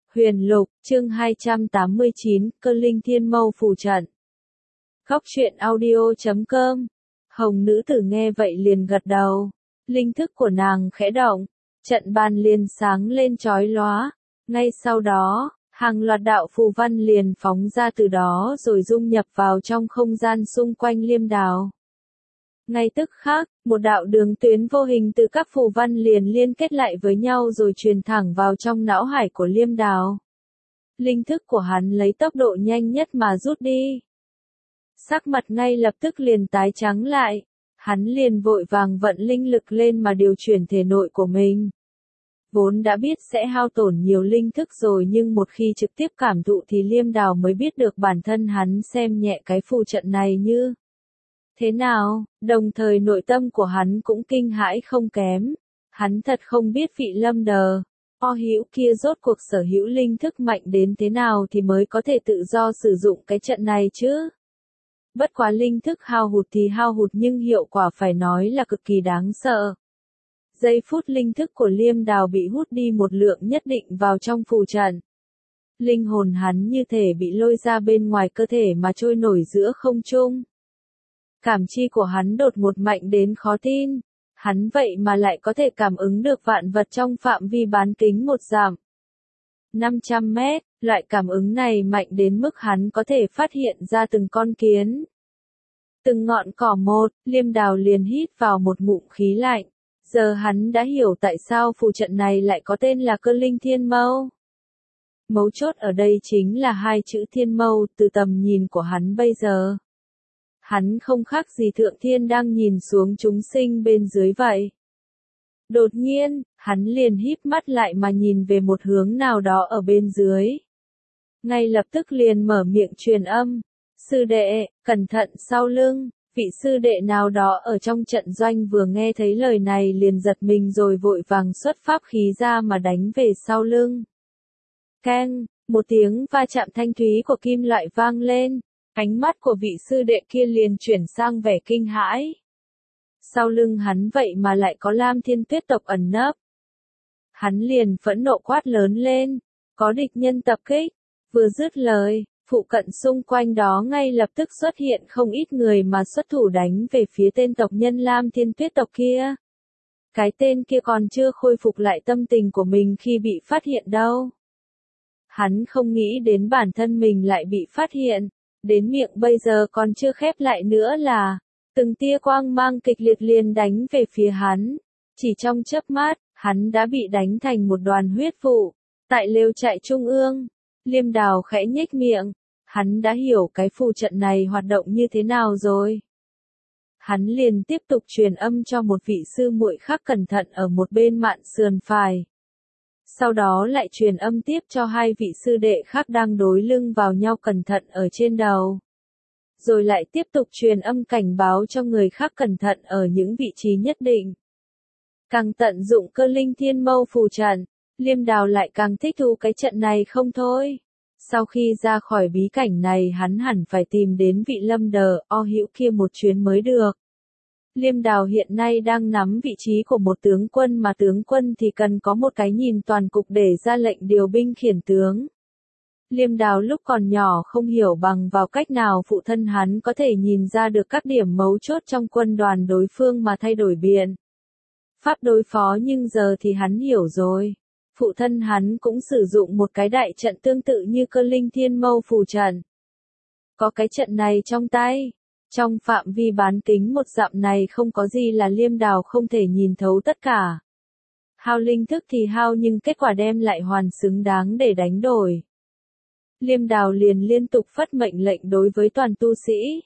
Huyền Lục, chương 289, Cơ Linh Thiên Mâu phù trận. Góc truyện audio.com. Hồng nữ tử nghe vậy liền gật đầu. Linh thức của nàng khẽ động, trận bàn liền sáng lên chói lóa. Ngay sau đó, hàng loạt đạo phù văn liền phóng ra từ đó rồi dung nhập vào trong không gian xung quanh Liêm Đào. Ngay tức khắc, một đạo đường tuyến vô hình từ các phù văn liền liên kết lại với nhau rồi truyền thẳng vào trong não hải của Liêm Đào. Linh thức của hắn lấy tốc độ nhanh nhất mà rút đi. Sắc mặt ngay lập tức liền tái trắng lại, hắn liền vội vàng vận linh lực lên mà điều chuyển thể nội của mình. Vốn đã biết sẽ hao tổn nhiều linh thức rồi nhưng một khi trực tiếp cảm thụ thì Liêm Đào mới biết được bản thân hắn xem nhẹ cái phù trận này như thế nào, đồng thời nội tâm của hắn cũng kinh hãi không kém. Hắn thật không biết vị Lâm Đờ, O Hữu kia rốt cuộc sở hữu linh thức mạnh đến thế nào thì mới có thể tự do sử dụng cái trận này chứ. Bất quá linh thức hao hụt thì hao hụt nhưng hiệu quả phải nói là cực kỳ đáng sợ. Giây phút linh thức của Liêm Đào bị hút đi một lượng nhất định vào trong phù trận. Linh hồn hắn như thể bị lôi ra bên ngoài cơ thể mà trôi nổi giữa không trung. Cảm chi của hắn đột ngột mạnh đến khó tin. Hắn vậy mà lại có thể cảm ứng được vạn vật trong phạm vi bán kính 1 dặm. 500 mét, loại cảm ứng này mạnh đến mức hắn có thể phát hiện ra từng con kiến. Từng ngọn cỏ một, Liêm Đào liền hít vào một ngụm khí lạnh. Giờ hắn đã hiểu tại sao phù trận này lại có tên là Cơ Linh Thiên Mâu. Mấu chốt ở đây chính là hai chữ Thiên Mâu từ tầm nhìn của hắn bây giờ. Hắn không khác gì Thượng Thiên đang nhìn xuống chúng sinh bên dưới vậy. Đột nhiên, hắn liền híp mắt lại mà nhìn về một hướng nào đó ở bên dưới. Ngay lập tức liền mở miệng truyền âm. Sư đệ, cẩn thận sau lưng. Vị sư đệ nào đó ở trong trận doanh vừa nghe thấy lời này liền giật mình rồi vội vàng xuất pháp khí ra mà đánh về sau lưng. Keng, một tiếng va chạm thanh thúy của kim loại vang lên. Ánh mắt của vị sư đệ kia liền chuyển sang vẻ kinh hãi. Sau lưng hắn vậy mà lại có Lam Thiên Tuyết tộc ẩn nấp. Hắn liền phẫn nộ quát lớn lên, có địch nhân tập kích. Vừa dứt lời, phụ cận xung quanh đó ngay lập tức xuất hiện không ít người mà xuất thủ đánh về phía tên tộc nhân Lam Thiên Tuyết tộc kia. Cái tên kia còn chưa khôi phục lại tâm tình của mình khi bị phát hiện đâu. Hắn không nghĩ đến bản thân mình lại bị phát hiện. Đến miệng bây giờ còn chưa khép lại nữa là, từng tia quang mang kịch liệt liền đánh về phía hắn. Chỉ trong chớp mắt, hắn đã bị đánh thành một đoàn huyết vụ. Tại lều trại trung ương, Liêm Đào khẽ nhếch miệng, hắn đã hiểu cái phù trận này hoạt động như thế nào rồi. Hắn liền tiếp tục truyền âm cho một vị sư muội khác cẩn thận ở một bên mạn sườn phải. Sau đó lại truyền âm tiếp cho hai vị sư đệ khác đang đối lưng vào nhau cẩn thận ở trên đầu. Rồi lại tiếp tục truyền âm cảnh báo cho người khác cẩn thận ở những vị trí nhất định. Càng tận dụng Cơ Linh Thiên Mâu phù trận, Liêm Đào lại càng thích thú cái trận này không thôi. Sau khi ra khỏi bí cảnh này hắn hẳn phải tìm đến vị Lâm Đờ, O Hữu kia một chuyến mới được. Liêm Đào hiện nay đang nắm vị trí của một tướng quân mà tướng quân thì cần có một cái nhìn toàn cục để ra lệnh điều binh khiển tướng. Liêm Đào lúc còn nhỏ không hiểu bằng vào cách nào phụ thân hắn có thể nhìn ra được các điểm mấu chốt trong quân đoàn đối phương mà thay đổi biện pháp đối phó nhưng giờ thì hắn hiểu rồi. Phụ thân hắn cũng sử dụng một cái đại trận tương tự như Cơ Linh Thiên Mâu phù trận. Có cái trận này trong tay. Trong phạm vi bán kính 1 dặm này không có gì là Liêm Đào không thể nhìn thấu tất cả. Hao linh thức thì hao nhưng kết quả đem lại hoàn xứng đáng để đánh đổi. Liêm Đào liền liên tục phất mệnh lệnh đối với toàn tu sĩ.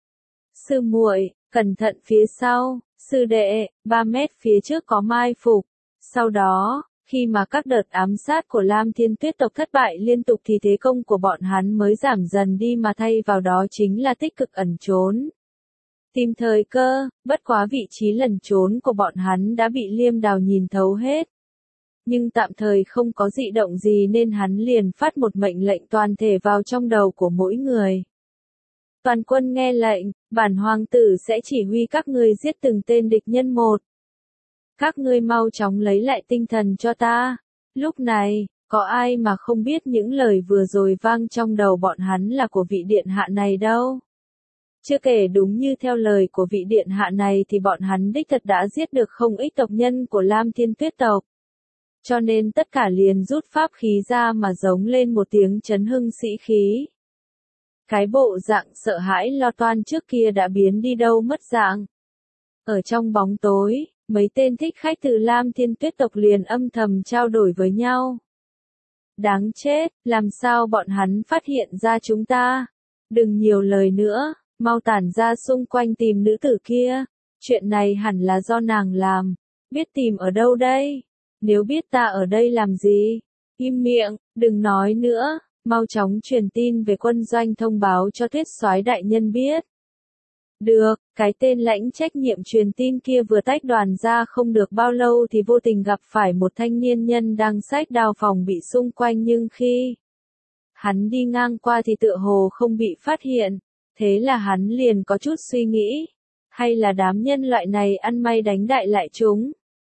Sư muội, cẩn thận phía sau, sư đệ, 3 mét phía trước có mai phục. Sau đó, khi mà các đợt ám sát của Lam Thiên Tuyết tộc thất bại liên tục thì thế công của bọn hắn mới giảm dần đi mà thay vào đó chính là tích cực ẩn trốn. Tìm thời cơ, bất quá vị trí lẩn trốn của bọn hắn đã bị Liêm Đào nhìn thấu hết. Nhưng tạm thời không có dị động gì nên hắn liền phát một mệnh lệnh toàn thể vào trong đầu của mỗi người. Toàn quân nghe lệnh, bản hoàng tử sẽ chỉ huy các ngươi giết từng tên địch nhân một. Các ngươi mau chóng lấy lại tinh thần cho ta. Lúc này, Có ai mà không biết những lời vừa rồi vang trong đầu bọn hắn là của vị điện hạ này đâu. Chưa kể đúng như theo lời của vị điện hạ này thì bọn hắn đích thật đã giết được không ít tộc nhân của Lam Thiên Tuyết tộc. Cho nên tất cả liền rút pháp khí ra mà giống lên một tiếng chấn hưng sĩ khí. Cái bộ dạng sợ hãi lo toan trước kia đã biến đi đâu mất dạng. Ở trong bóng tối, mấy tên thích khách từ Lam Thiên Tuyết tộc liền âm thầm trao đổi với nhau. Đáng chết, làm sao bọn hắn phát hiện ra chúng ta? Đừng nhiều lời nữa, mau tản ra xung quanh tìm nữ tử kia. Chuyện này hẳn là do nàng làm. Biết tìm ở đâu đây? Nếu biết ta ở đây làm gì? Im miệng, đừng nói nữa, mau chóng truyền tin về quân doanh thông báo cho Tuyết Soái đại nhân biết. Được, cái tên lãnh trách nhiệm truyền tin kia vừa tách đoàn ra không được bao lâu thì vô tình gặp phải một thanh niên nhân đang xách đao phòng bị xung quanh, nhưng khi hắn đi ngang qua thì tựa hồ không bị phát hiện, thế là hắn liền có chút suy nghĩ, hay là đám nhân loại này ăn may đánh đại lại chúng.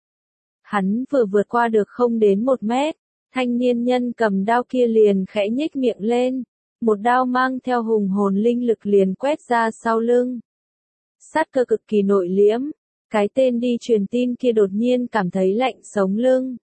Hắn vừa vượt qua được không đến 1 mét, thanh niên nhân cầm đao kia liền khẽ nhếch miệng lên, một đao mang theo hùng hồn linh lực liền quét ra sau lưng. Sát cơ cực kỳ nội liễm, cái tên đi truyền tin kia đột nhiên cảm thấy lạnh sống lưng.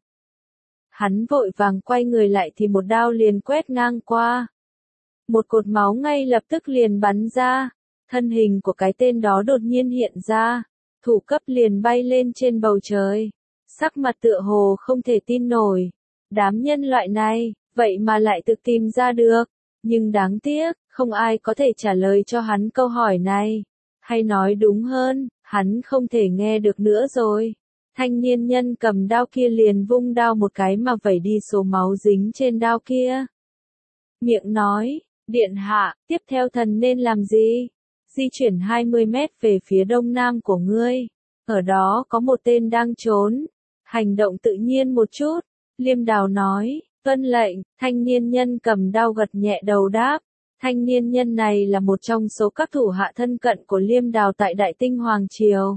Hắn vội vàng quay người lại thì một đao liền quét ngang qua. Một cột máu ngay lập tức liền bắn ra, thân hình của cái tên đó đột nhiên hiện ra, thủ cấp liền bay lên trên bầu trời. Sắc mặt tựa hồ không thể tin nổi. Đám nhân loại này, vậy mà lại tự tìm ra được. Nhưng đáng tiếc, không ai có thể trả lời cho hắn câu hỏi này. Hay nói đúng hơn, hắn không thể nghe được nữa rồi. Thanh niên nhân cầm đao kia liền vung đao một cái mà vẩy đi số máu dính trên đao kia. Miệng nói, điện hạ, tiếp theo thần nên làm gì? Di chuyển 20 mét về phía đông nam của ngươi. Ở đó có một tên đang trốn. Hành động tự nhiên một chút. Liêm Đào nói, tuân lệnh. Thanh niên nhân cầm đao gật nhẹ đầu đáp. Thanh niên nhân này là một trong số các thủ hạ thân cận của Liêm Đào tại Đại Tinh Hoàng Triều.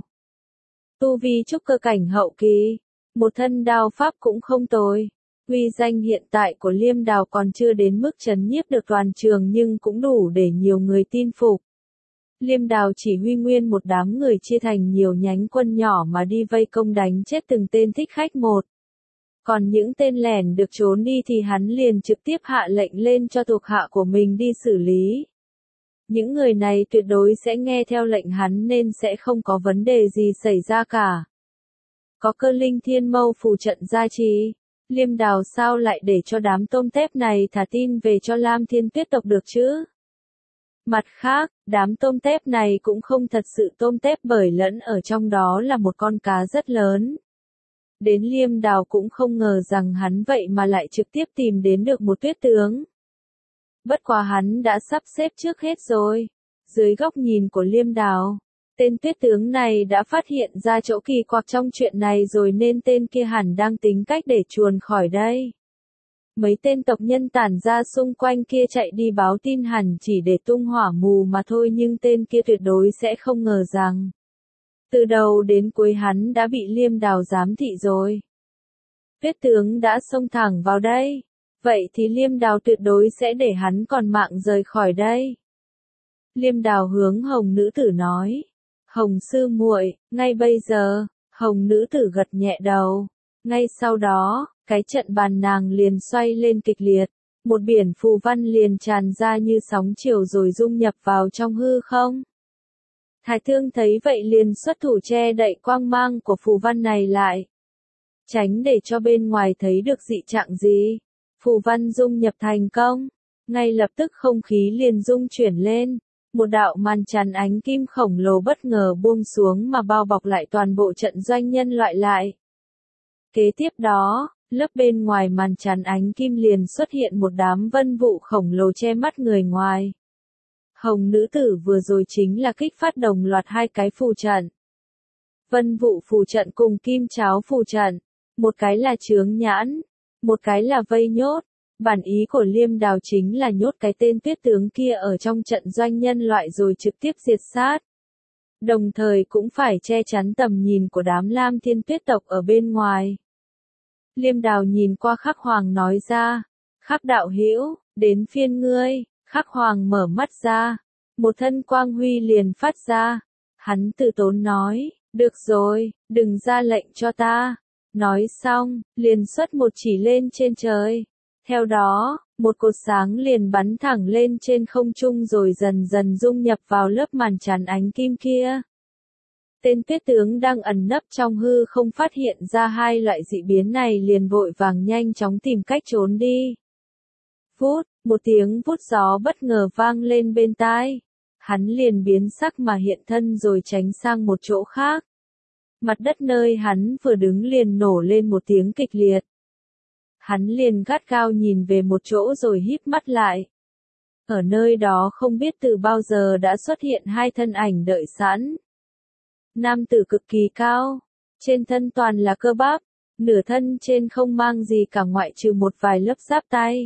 Tu vi trúc cơ cảnh hậu kỳ, một thân đao pháp cũng không tồi. Uy danh hiện tại của Liêm Đào còn chưa đến mức trấn nhiếp được toàn trường nhưng cũng đủ để nhiều người tin phục. Liêm Đào chỉ huy nguyên một đám người chia thành nhiều nhánh quân nhỏ mà đi vây công đánh chết từng tên thích khách một. Còn những tên lẻn được trốn đi thì hắn liền trực tiếp hạ lệnh lên cho thuộc hạ của mình đi xử lý. Những người này tuyệt đối sẽ nghe theo lệnh hắn nên sẽ không có vấn đề gì xảy ra cả. Có Cơ Linh Thiên Mâu phù trận gia trì, Liêm Đào sao lại để cho đám tôm tép này thả tin về cho Lam Thiên Tuyết tộc được chứ? Mặt khác, đám tôm tép này cũng không thật sự tôm tép bởi lẫn ở trong đó là một con cá rất lớn. Đến Liêm Đào cũng không ngờ rằng hắn vậy mà lại trực tiếp tìm đến được một tuyết tướng. Bất quá hắn đã sắp xếp trước hết rồi. Dưới góc nhìn của Liêm Đào, tên tuyết tướng này đã phát hiện ra chỗ kỳ quặc trong chuyện này rồi nên tên kia hẳn đang tính cách để chuồn khỏi đây. Mấy tên tộc nhân tản ra xung quanh kia chạy đi báo tin hẳn chỉ để tung hỏa mù mà thôi, nhưng tên kia tuyệt đối sẽ không ngờ rằng từ đầu đến cuối hắn đã bị Liêm Đào giám thị rồi. Tuyết tướng đã xông thẳng vào đây. Vậy thì Liêm Đào tuyệt đối sẽ để hắn còn mạng rời khỏi đây. Liêm Đào hướng Hồng nữ tử nói. Hồng sư muội, ngay bây giờ. Hồng nữ tử gật nhẹ đầu. Ngay sau đó, cái trận bàn nàng liền xoay lên kịch liệt. Một biển phù văn liền tràn ra như sóng chiều rồi dung nhập vào trong hư không. Thái Thương thấy vậy liền xuất thủ che đậy quang mang của phù văn này lại. Tránh để cho bên ngoài thấy được dị trạng gì. Phù văn dung nhập thành công. Ngay lập tức không khí liền dung chuyển lên. Một đạo màn tràn ánh kim khổng lồ bất ngờ buông xuống mà bao bọc lại toàn bộ trận doanh nhân loại lại. Kế tiếp đó, lớp bên ngoài màn tràn ánh kim liền xuất hiện một đám vân vụ khổng lồ che mắt người ngoài. Hồng nữ tử vừa rồi chính là kích phát đồng loạt 2 cái phù trận. Vân vụ phù trận cùng kim cháo phù trận. Một cái là chướng nhãn, một cái là vây nhốt. Bản ý của Liêm Đào chính là nhốt cái tên tuyết tướng kia ở trong trận doanh nhân loại rồi trực tiếp diệt sát. Đồng thời cũng phải che chắn tầm nhìn của đám Lam Thiên Tuyết tộc ở bên ngoài. Liêm Đào nhìn qua Khắc Hoàng nói ra, Khắc đạo hữu, đến phiên ngươi. Khắc Hoàng mở mắt ra, một thân quang huy liền phát ra. Hắn từ tốn nói, được rồi, đừng ra lệnh cho ta. Nói xong, liền xuất một chỉ lên trên trời. Theo đó, một cột sáng liền bắn thẳng lên trên không trung rồi dần dần dung nhập vào lớp màn chắn ánh kim kia. Tên Tuyết tướng đang ẩn nấp trong hư không phát hiện ra hai loại dị biến này liền vội vàng nhanh chóng tìm cách trốn đi. Vút, một tiếng vút gió bất ngờ vang lên bên tai. Hắn liền biến sắc mà hiện thân rồi tránh sang một chỗ khác. Mặt đất nơi hắn vừa đứng liền nổ lên một tiếng kịch liệt. Hắn liền gắt gao nhìn về một chỗ rồi híp mắt lại. Ở nơi đó không biết từ bao giờ đã xuất hiện hai thân ảnh đợi sẵn. Nam tử cực kỳ cao, trên thân toàn là cơ bắp, nửa thân trên không mang gì cả ngoại trừ một vài lớp giáp tay.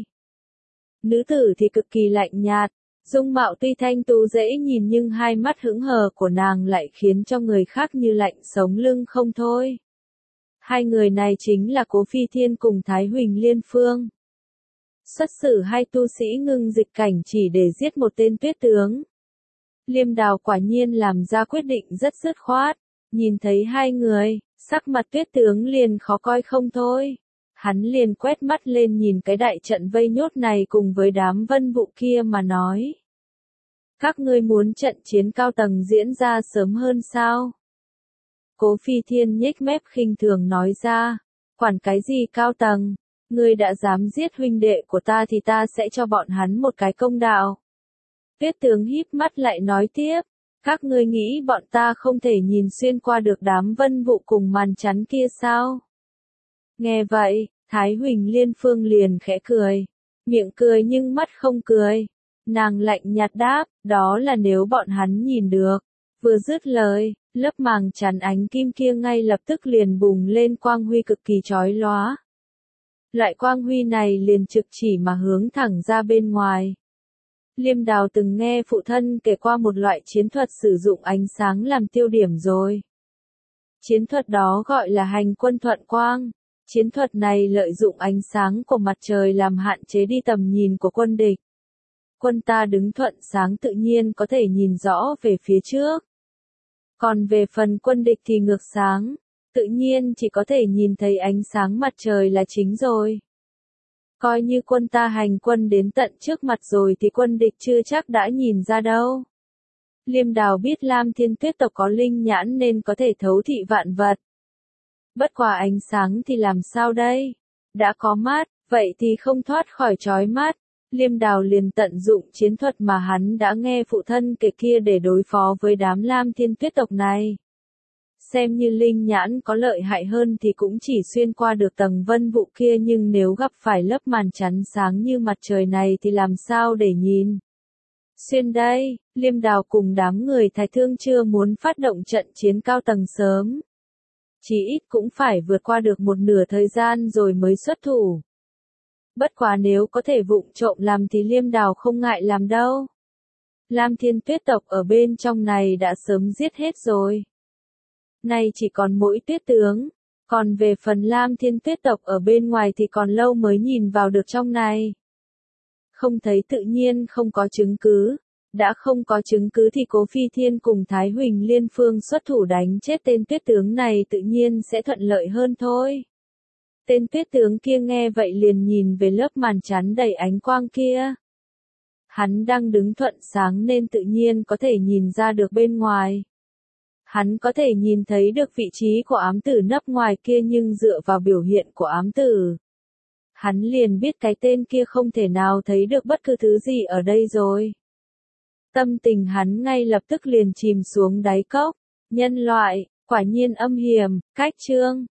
Nữ tử thì cực kỳ lạnh nhạt, dung mạo tuy thanh tú dễ nhìn nhưng hai mắt hững hờ của nàng lại khiến cho người khác như lạnh sống lưng không thôi. Hai người này chính là Cố Phi Thiên cùng Thái Huỳnh Liên Phương. Xuất xử hai tu sĩ ngưng dịch cảnh chỉ để giết một tên tuyết tướng. Liêm Đào quả nhiên làm ra quyết định rất dứt khoát, nhìn thấy hai người, sắc mặt tuyết tướng liền khó coi không thôi. Hắn liền quét mắt lên nhìn cái đại trận vây nhốt này cùng với đám vân vụ kia mà nói. Các ngươi muốn trận chiến cao tầng diễn ra sớm hơn sao? Cố Phi Thiên nhếch mép khinh thường nói ra, quản cái gì cao tầng, ngươi đã dám giết huynh đệ của ta thì ta sẽ cho bọn hắn một cái công đạo. Tuyết tướng híp mắt lại nói tiếp, các ngươi nghĩ bọn ta không thể nhìn xuyên qua được đám vân vụ cùng màn chắn kia sao? Nghe vậy, Thái Huỳnh Liên Phương liền khẽ cười, miệng cười nhưng mắt không cười. Nàng lạnh nhạt đáp, đó là nếu bọn hắn nhìn được. Vừa dứt lời, lớp màng chắn ánh kim kia ngay lập tức liền bùng lên quang huy cực kỳ chói lóa. Loại quang huy này liền trực chỉ mà hướng thẳng ra bên ngoài. Liêm Đào từng nghe phụ thân kể qua một loại chiến thuật sử dụng ánh sáng làm tiêu điểm rồi. Chiến thuật đó gọi là hành quân thuận quang. Chiến thuật này lợi dụng ánh sáng của mặt trời làm hạn chế đi tầm nhìn của quân địch. Quân ta đứng thuận sáng tự nhiên có thể nhìn rõ về phía trước. Còn về phần quân địch thì ngược sáng, tự nhiên chỉ có thể nhìn thấy ánh sáng mặt trời là chính rồi. Coi như quân ta hành quân đến tận trước mặt rồi thì quân địch chưa chắc đã nhìn ra đâu. Liêm Đào biết Lam Thiên Tuyết tộc có linh nhãn nên có thể thấu thị vạn vật. Bất quá ánh sáng thì làm sao đây? Đã có mắt, vậy thì không thoát khỏi trói mắt. Liêm Đào liền tận dụng chiến thuật mà hắn đã nghe phụ thân kể kia để đối phó với đám Lam Thiên Tuyết tộc này. Xem như linh nhãn có lợi hại hơn thì cũng chỉ xuyên qua được tầng vân vụ kia nhưng nếu gặp phải lớp màn chắn sáng như mặt trời này thì làm sao để nhìn. Xuyên đây, Liêm Đào cùng đám người Thái Thương chưa muốn phát động trận chiến cao tầng sớm. Chỉ ít cũng phải vượt qua được một nửa thời gian rồi mới xuất thủ. Bất quá nếu có thể vụng trộm làm thì Liêm Đào không ngại làm đâu. Lam Thiên Tuyết tộc ở bên trong này đã sớm giết hết rồi. Nay chỉ còn mỗi tuyết tướng, còn về phần Lam Thiên Tuyết tộc ở bên ngoài thì còn lâu mới nhìn vào được trong này. Không thấy tự nhiên không có chứng cứ, đã không có chứng cứ thì Cố Phi Thiên cùng Thái Huỳnh Liên Phương xuất thủ đánh chết tên tuyết tướng này tự nhiên sẽ thuận lợi hơn thôi. Tên tuyết tướng kia nghe vậy liền nhìn về lớp màn chắn đầy ánh quang kia. Hắn đang đứng thuận sáng nên tự nhiên có thể nhìn ra được bên ngoài. Hắn có thể nhìn thấy được vị trí của ám tử nấp ngoài kia nhưng dựa vào biểu hiện của ám tử. Hắn liền biết cái tên kia không thể nào thấy được bất cứ thứ gì ở đây rồi. Tâm tình hắn ngay lập tức liền chìm xuống đáy cốc. Nhân loại, quả nhiên âm hiểm, cách chương.